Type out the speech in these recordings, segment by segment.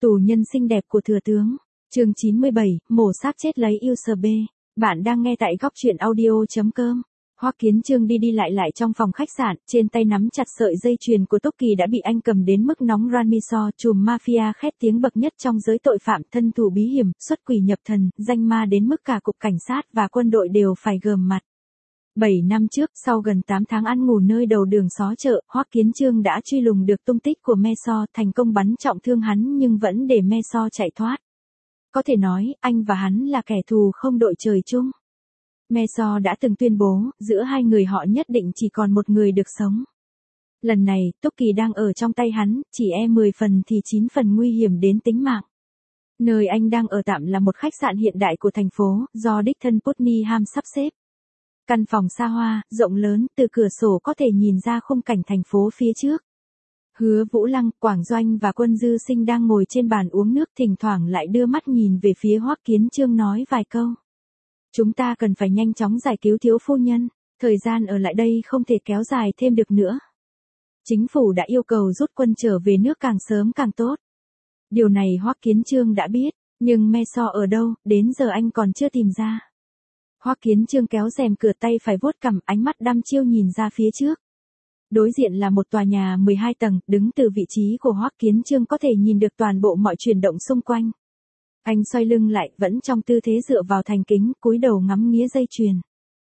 Tù nhân xinh đẹp của thừa tướng. Chương 97, mổ xác chết lấy user B. Bạn đang nghe tại góc truyện audio.com. Hoắc Kiến Chương đi đi lại trong phòng khách sạn, trên tay nắm chặt sợi dây chuyền của Tốc Kỳ đã bị anh cầm đến mức nóng. Ranmiso, trùm mafia khét tiếng bậc nhất trong giới tội phạm, thân thủ bí hiểm, xuất quỷ nhập thần, danh ma đến mức cả cục cảnh sát và quân đội đều phải gờm mặt. 7 năm trước, sau gần 8 tháng ăn ngủ nơi đầu đường xó chợ, Hoắc Kiến Chương đã truy lùng được tung tích của Meso, thành công bắn trọng thương hắn nhưng vẫn để Meso chạy thoát. Có thể nói, anh và hắn là kẻ thù không đội trời chung. Meso đã từng tuyên bố, giữa hai người họ nhất định chỉ còn một người được sống. Lần này, Tốc Kỳ đang ở trong tay hắn, chỉ 10 phần thì 9 phần nguy hiểm đến tính mạng. Nơi anh đang ở tạm là một khách sạn hiện đại của thành phố, do đích thân Putney sắp xếp. Căn phòng xa hoa, rộng lớn, từ cửa sổ có thể nhìn ra khung cảnh thành phố phía trước. Hứa Vũ Lăng, Quảng Doanh và Quân Dư Sinh đang ngồi trên bàn uống nước, thỉnh thoảng lại đưa mắt nhìn về phía Hoắc Kiến Chương nói vài câu. Chúng ta cần phải nhanh chóng giải cứu thiếu phu nhân, thời gian ở lại đây không thể kéo dài thêm được nữa. Chính phủ đã yêu cầu rút quân trở về nước càng sớm càng tốt. Điều này Hoắc Kiến Chương đã biết, nhưng Meso ở đâu, đến giờ anh còn chưa tìm ra. Hoắc Kiến Chương kéo rèm cửa, tay phải vuốt cằm, ánh mắt đăm chiêu nhìn ra phía trước. Đối diện là một tòa nhà 12 tầng, đứng từ vị trí của Hoắc Kiến Chương có thể nhìn được toàn bộ mọi chuyển động xung quanh. Anh xoay lưng lại, vẫn trong tư thế dựa vào thành kính, cúi đầu ngắm nghía dây chuyền.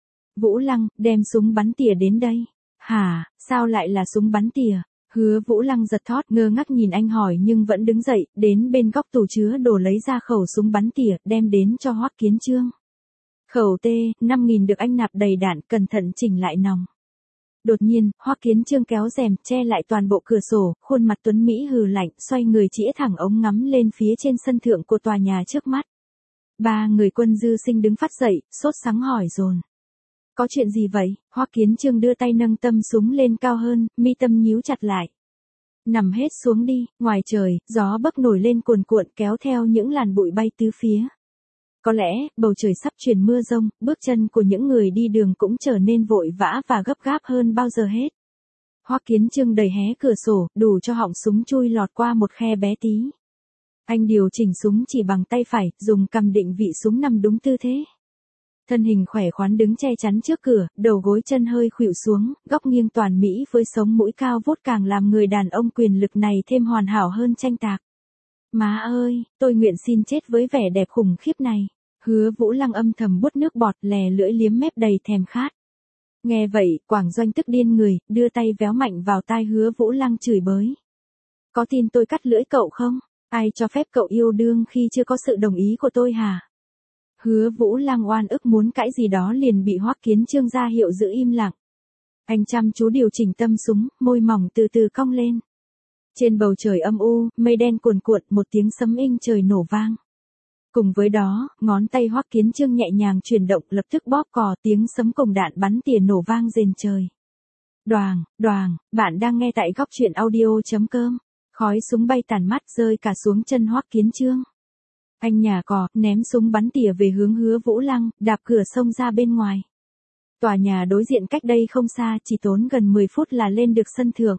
Vũ Lăng, đem súng bắn tỉa đến đây. Hả, sao lại là súng bắn tỉa? Hứa Vũ Lăng giật thót, ngơ ngác nhìn anh hỏi nhưng vẫn đứng dậy, đến bên góc tủ chứa đồ lấy ra khẩu súng bắn tỉa, đem đến cho Hoắc Kiến Chương. Khẩu T-5000 được anh nạp đầy đạn, cẩn thận chỉnh lại nòng. Đột nhiên, Hoắc Kiến Chương kéo rèm, che lại toàn bộ cửa sổ, khuôn mặt tuấn Mỹ hừ lạnh, xoay người chĩa thẳng ống ngắm lên phía trên sân thượng của tòa nhà trước mắt. Ba người Quân Dư Sinh đứng phát dậy, sốt sắng hỏi dồn. Có chuyện gì vậy? Hoắc Kiến Chương đưa tay nâng tâm súng lên cao hơn, mi tâm nhíu chặt lại. Nằm hết xuống đi, ngoài trời, gió bấc nổi lên cuồn cuộn kéo theo những làn bụi bay tứ phía. Có lẽ, bầu trời sắp chuyển mưa rông, bước chân của những người đi đường cũng trở nên vội vã và gấp gáp hơn bao giờ hết. Hoắc Kiến Chương đẩy hé cửa sổ, đủ cho họng súng chui lọt qua một khe bé tí. Anh điều chỉnh súng chỉ bằng tay phải, dùng cầm định vị súng nằm đúng tư thế. Thân hình khỏe khoắn đứng che chắn trước cửa, đầu gối chân hơi khuỵu xuống, góc nghiêng toàn mỹ với sống mũi cao vút càng làm người đàn ông quyền lực này thêm hoàn hảo hơn tranh tạc. Má ơi, tôi nguyện xin chết với vẻ đẹp khủng khiếp này. Hứa Vũ Lăng âm thầm buốt nước bọt, lè lưỡi liếm mép đầy thèm khát. Nghe vậy, Quảng Doanh tức điên người, đưa tay véo mạnh vào tai Hứa Vũ Lăng chửi bới. Có tin tôi cắt lưỡi cậu không? Ai cho phép cậu yêu đương khi chưa có sự đồng ý của tôi hả? Hứa Vũ Lăng oan ức muốn cãi gì đó liền bị Hoắc Kiến Chương ra hiệu giữ im lặng. Anh chăm chú điều chỉnh tâm súng, môi mỏng từ từ cong lên. Trên bầu trời âm u, mây đen cuồn cuộn, một tiếng sấm inh trời nổ vang. Cùng với đó, ngón tay Hoắc Kiến Chương nhẹ nhàng chuyển động, lập tức bóp cò, tiếng sấm cùng đạn bắn tỉa nổ vang rền trời. Đoàng, đoàng, bạn đang nghe tại góc truyện audio.com. Khói súng bay tàn mắt rơi cả xuống chân Hoắc Kiến Chương. Anh nhả cò, ném súng bắn tỉa về hướng Hứa Vũ Lăng, đạp cửa xông ra bên ngoài. Tòa nhà đối diện cách đây không xa, chỉ tốn gần 10 phút là lên được sân thượng.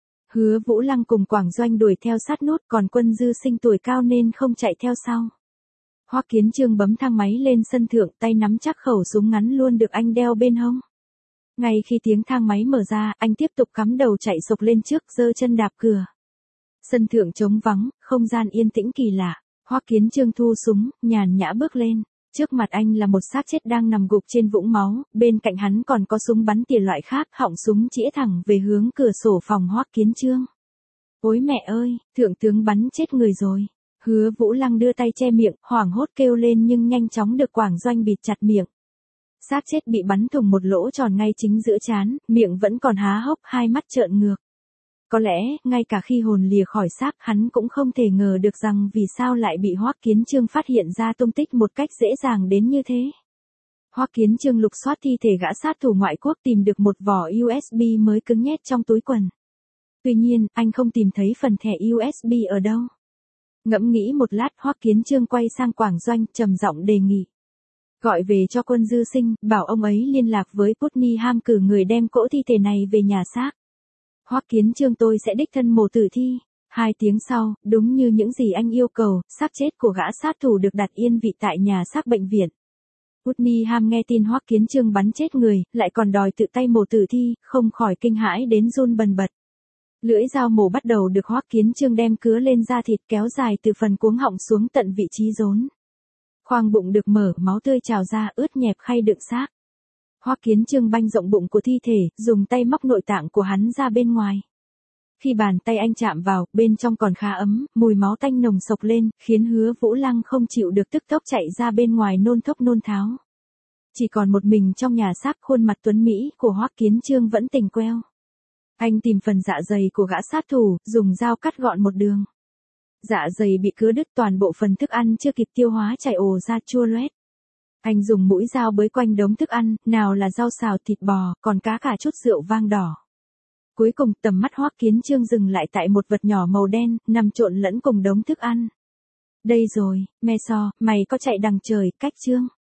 Hứa Vũ Lăng cùng Quảng Doanh đuổi theo sát nút, còn Quân Dư Sinh tuổi cao nên không chạy theo sau. Hoắc Kiến Chương bấm thang máy lên sân thượng, tay nắm chắc khẩu súng ngắn luôn được anh đeo bên hông. Ngay khi tiếng thang máy mở ra, anh tiếp tục cắm đầu chạy sộc lên trước, giơ chân đạp cửa. Sân thượng trống vắng, không gian yên tĩnh kỳ lạ. Hoắc Kiến Chương thu súng, nhàn nhã bước lên. Trước mặt anh là một xác chết đang nằm gục trên vũng máu, bên cạnh hắn còn có súng bắn tỉa loại khác, họng súng chĩa thẳng về hướng cửa sổ phòng Hoắc Kiến Chương. Ôi mẹ ơi, thượng tướng bắn chết người rồi. Hứa Vũ Lăng đưa tay che miệng, hoảng hốt kêu lên nhưng nhanh chóng được Quảng Doanh bịt chặt miệng. Xác chết bị bắn thủng một lỗ tròn ngay chính giữa trán, miệng vẫn còn há hốc, hai mắt trợn ngược. Có lẽ, ngay cả khi hồn lìa khỏi xác, hắn cũng không thể ngờ được rằng vì sao lại bị Hoắc Kiến Chương phát hiện ra tung tích một cách dễ dàng đến như thế. Hoắc Kiến Chương lục soát thi thể gã sát thủ ngoại quốc, tìm được một vỏ USB mới cứng nhét trong túi quần. Tuy nhiên, anh không tìm thấy phần thẻ USB ở đâu. Ngẫm nghĩ một lát, Hoắc Kiến Chương quay sang Quảng Doanh, trầm giọng đề nghị. Gọi về cho Quân Dư Sinh, bảo ông ấy liên lạc với Putney cử người đem cỗ thi thể này về nhà xác. Hoắc Kiến Chương tôi sẽ đích thân mổ tử thi. 2 tiếng sau, đúng như những gì anh yêu cầu, xác chết của gã sát thủ được đặt yên vị tại nhà xác bệnh viện. Cunningham nghe tin Hoắc Kiến Trương bắn chết người, lại còn đòi tự tay mổ tử thi, không khỏi kinh hãi đến run bần bật. Lưỡi dao mổ bắt đầu được Hoắc Kiến Trương đem cứa lên da thịt kéo dài từ phần cuống họng xuống tận vị trí rốn. Khoang bụng được mở, máu tươi trào ra ướt nhẹp khay đựng xác. Hoắc Kiến Trương banh rộng bụng của thi thể, dùng tay móc nội tạng của hắn ra bên ngoài. Khi bàn tay anh chạm vào, bên trong còn khá ấm, mùi máu tanh nồng sộc lên, khiến Hứa Vũ Lăng không chịu được tức tốc chạy ra bên ngoài nôn thốc nôn tháo. Chỉ còn một mình trong nhà xác, khuôn mặt tuấn Mỹ của Hoắc Kiến Trương vẫn tỉnh queo. Anh tìm phần dạ dày của gã sát thủ, dùng dao cắt gọn một đường. Dạ dày bị cứa đứt, toàn bộ phần thức ăn chưa kịp tiêu hóa chảy ồ ra chua loét. Anh dùng mũi dao bới quanh đống thức ăn, nào là rau xào, thịt bò, còn cả chút rượu vang đỏ. Cuối cùng tầm mắt Hoắc Kiến Trương dừng lại tại một vật nhỏ màu đen, nằm trộn lẫn cùng đống thức ăn. Đây rồi, Meso, mày có chạy đằng trời, cách Trương.